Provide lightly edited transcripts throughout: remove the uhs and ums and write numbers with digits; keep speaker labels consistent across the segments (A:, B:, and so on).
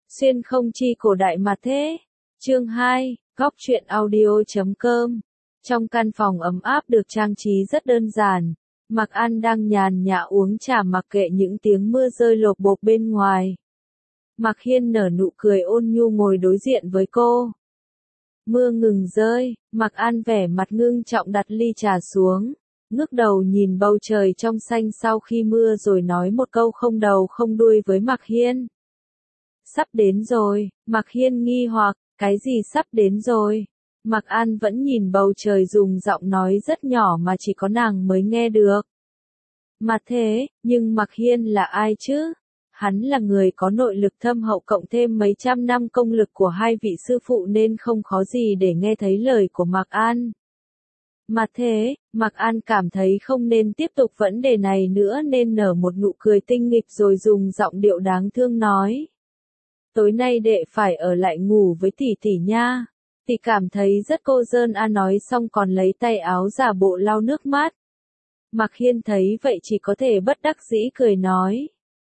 A: Xuyên không chi cổ đại mà thế. Chương 2, góc truyện audio.com. Trong căn phòng ấm áp được trang trí rất đơn giản, Mạc An đang nhàn nhã uống trà mặc kệ những tiếng mưa rơi lộp bộp bên ngoài. Mạc Hiên nở nụ cười ôn nhu ngồi đối diện với cô. Mưa ngừng rơi, Mạc An vẻ mặt ngưng trọng đặt ly trà xuống, ngước đầu nhìn bầu trời trong xanh sau khi mưa rồi nói một câu không đầu không đuôi với Mạc Hiên. Sắp đến rồi, Mạc Hiên nghi hoặc, cái gì sắp đến rồi? Mạc An vẫn nhìn bầu trời dùng giọng nói rất nhỏ mà chỉ có nàng mới nghe được. Mà thế, nhưng Mạc Hiên là ai chứ? Hắn là người có nội lực thâm hậu cộng thêm mấy trăm năm công lực của hai vị sư phụ nên không khó gì để nghe thấy lời của Mạc An. Mà thế, Mạc An cảm thấy không nên tiếp tục vấn đề này nữa nên nở một nụ cười tinh nghịch rồi dùng giọng điệu đáng thương nói. Tối nay đệ phải ở lại ngủ với tỷ tỷ nha. Tỷ cảm thấy rất cô đơn nói xong còn lấy tay áo giả bộ lau nước mắt. Mạc Hiên thấy vậy chỉ có thể bất đắc dĩ cười nói.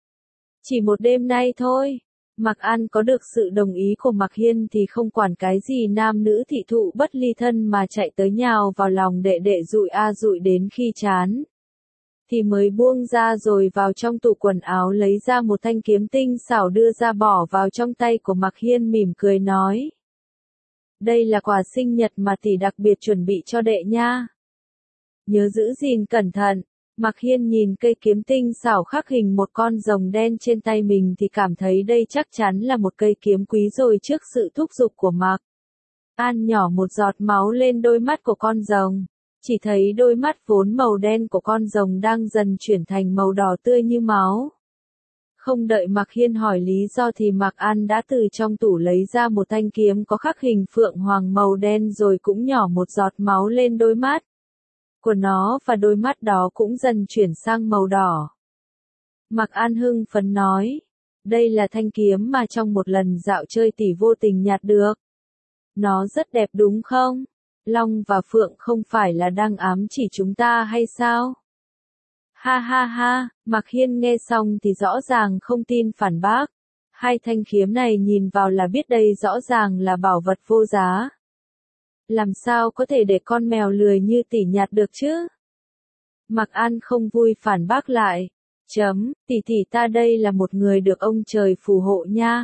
A: Chỉ một đêm nay thôi. Mạc An có được sự đồng ý của Mạc Hiên thì không quản cái gì nam nữ thị thụ bất ly thân mà chạy tới nhào vào lòng đệ đệ dụi dụi đến khi chán. Thì mới buông ra rồi vào trong tủ quần áo lấy ra một thanh kiếm tinh xảo đưa ra bỏ vào trong tay của Mạc Hiên mỉm cười nói. Đây là quà sinh nhật mà tỷ đặc biệt chuẩn bị cho đệ nha. Nhớ giữ gìn cẩn thận. Mạc Hiên nhìn cây kiếm tinh xảo khắc hình một con rồng đen trên tay mình thì cảm thấy đây chắc chắn là một cây kiếm quý rồi trước sự thúc giục của Mạc An nhỏ một giọt máu lên đôi mắt của con rồng. Chỉ thấy đôi mắt vốn màu đen của con rồng đang dần chuyển thành màu đỏ tươi như máu. Không đợi Mạc Hiên hỏi lý do thì Mạc An đã từ trong tủ lấy ra một thanh kiếm có khắc hình phượng hoàng màu đen rồi cũng nhỏ một giọt máu lên đôi mắt của nó và đôi mắt đó cũng dần chuyển sang màu đỏ. Mạc An hưng phấn nói, đây là thanh kiếm mà trong một lần dạo chơi tỷ vô tình nhặt được. Nó rất đẹp đúng không? Long và Phượng không phải là đang ám chỉ chúng ta hay sao? Ha ha ha, Mạc Hiên nghe xong thì rõ ràng không tin phản bác. Hai thanh kiếm này nhìn vào là biết đây rõ ràng là bảo vật vô giá. Làm sao có thể để con mèo lười như tỷ nhặt được chứ? Mạc An không vui phản bác lại. Tỷ ta đây là một người được ông trời phù hộ nha.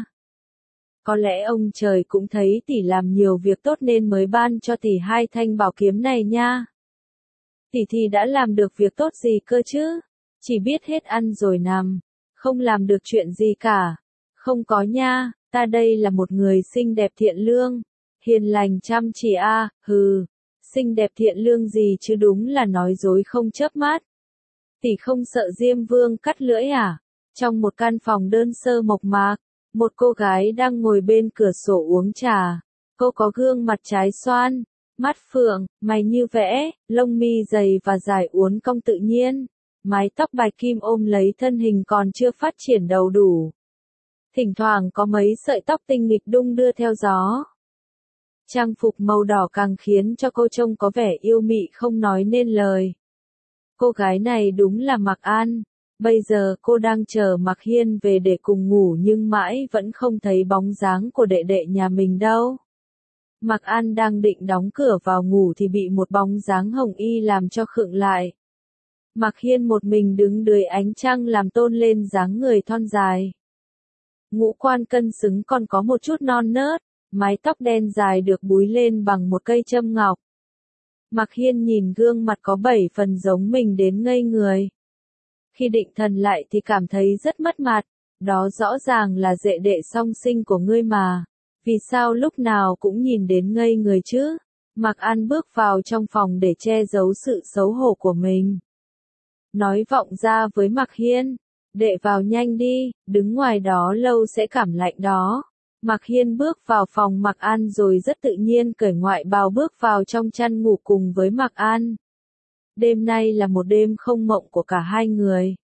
A: Có lẽ ông trời cũng thấy tỷ làm nhiều việc tốt nên mới ban cho tỷ hai thanh bảo kiếm này nha. Tỷ thì đã làm được việc tốt gì cơ chứ? Chỉ biết hết ăn rồi nằm, không làm được chuyện gì cả. Không có nha, ta đây là một người xinh đẹp thiện lương, hiền lành chăm chỉ hừ. Xinh đẹp thiện lương gì chứ đúng là nói dối không chớp mắt. Tỷ không sợ Diêm Vương cắt lưỡi à? Trong một căn phòng đơn sơ mộc mạc, một cô gái đang ngồi bên cửa sổ uống trà. Cô có gương mặt trái xoan, mắt phượng, mày như vẽ, lông mi dày và dài uốn cong tự nhiên. Mái tóc bạch kim ôm lấy thân hình còn chưa phát triển đầy đủ. Thỉnh thoảng có mấy sợi tóc tinh nghịch đung đưa theo gió. Trang phục màu đỏ càng khiến cho cô trông có vẻ yêu mị không nói nên lời. Cô gái này đúng là Mạc An. Bây giờ cô đang chờ Mạc Hiên về để cùng ngủ nhưng mãi vẫn không thấy bóng dáng của đệ đệ nhà mình đâu. Mạc An đang định đóng cửa vào ngủ thì bị một bóng dáng hồng y làm cho khựng lại. Mạc Hiên một mình đứng dưới ánh trăng làm tôn lên dáng người thon dài. Ngũ quan cân xứng còn có một chút non nớt, mái tóc đen dài được búi lên bằng một cây châm ngọc. Mạc Hiên nhìn gương mặt có 7 phần giống mình đến ngây người. Khi định thần lại thì cảm thấy rất mất mặt, đó rõ ràng là đệ đệ song sinh của ngươi mà. Vì sao lúc nào cũng nhìn đến ngây người chứ? Mạc An bước vào trong phòng để che giấu sự xấu hổ của mình. Nói vọng ra với Mạc Hiên, đệ vào nhanh đi, đứng ngoài đó lâu sẽ cảm lạnh đó. Mạc Hiên bước vào phòng Mạc An rồi rất tự nhiên cởi ngoại bào bước vào trong chăn ngủ cùng với Mạc An. Đêm nay là một đêm không mộng của cả hai người.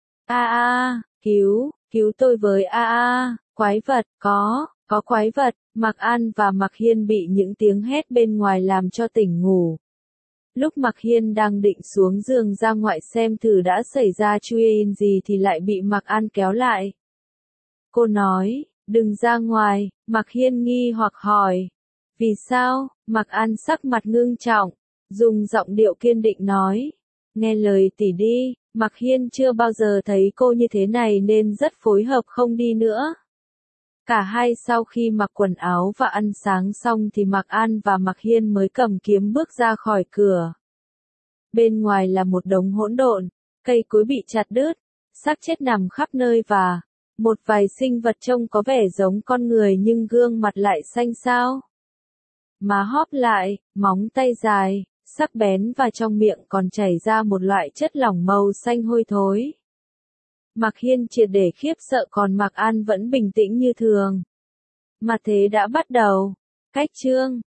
A: Cứu tôi với quái vật, có quái vật. Mạc An và Mạc Hiên bị những tiếng hét bên ngoài làm cho tỉnh ngủ. Lúc Mạc Hiên đang định xuống giường ra ngoại xem thử đã xảy ra chuyện gì thì lại bị Mạc An kéo lại. Cô nói, Đừng ra ngoài, Mạc Hiên nghi hoặc hỏi. Vì sao? Mạc An sắc mặt ngưng trọng, dùng giọng điệu kiên định nói. Nghe lời tỷ đi, Mạc Hiên chưa bao giờ thấy cô như thế này nên rất phối hợp không đi nữa. Cả hai sau khi mặc quần áo và ăn sáng xong thì Mạc An và Mạc Hiên mới cầm kiếm bước ra khỏi cửa. Bên ngoài là một đống hỗn độn, cây cối bị chặt đứt, xác chết nằm khắp nơi và một vài sinh vật trông có vẻ giống con người nhưng gương mặt lại xanh xao. Má hóp lại, móng tay dài, sắc bén và trong miệng còn chảy ra một loại chất lỏng màu xanh hôi thối. Mạc Hiên triệt để khiếp sợ còn Mạc An vẫn bình tĩnh như thường. Mà thế đã bắt đầu. Cách chương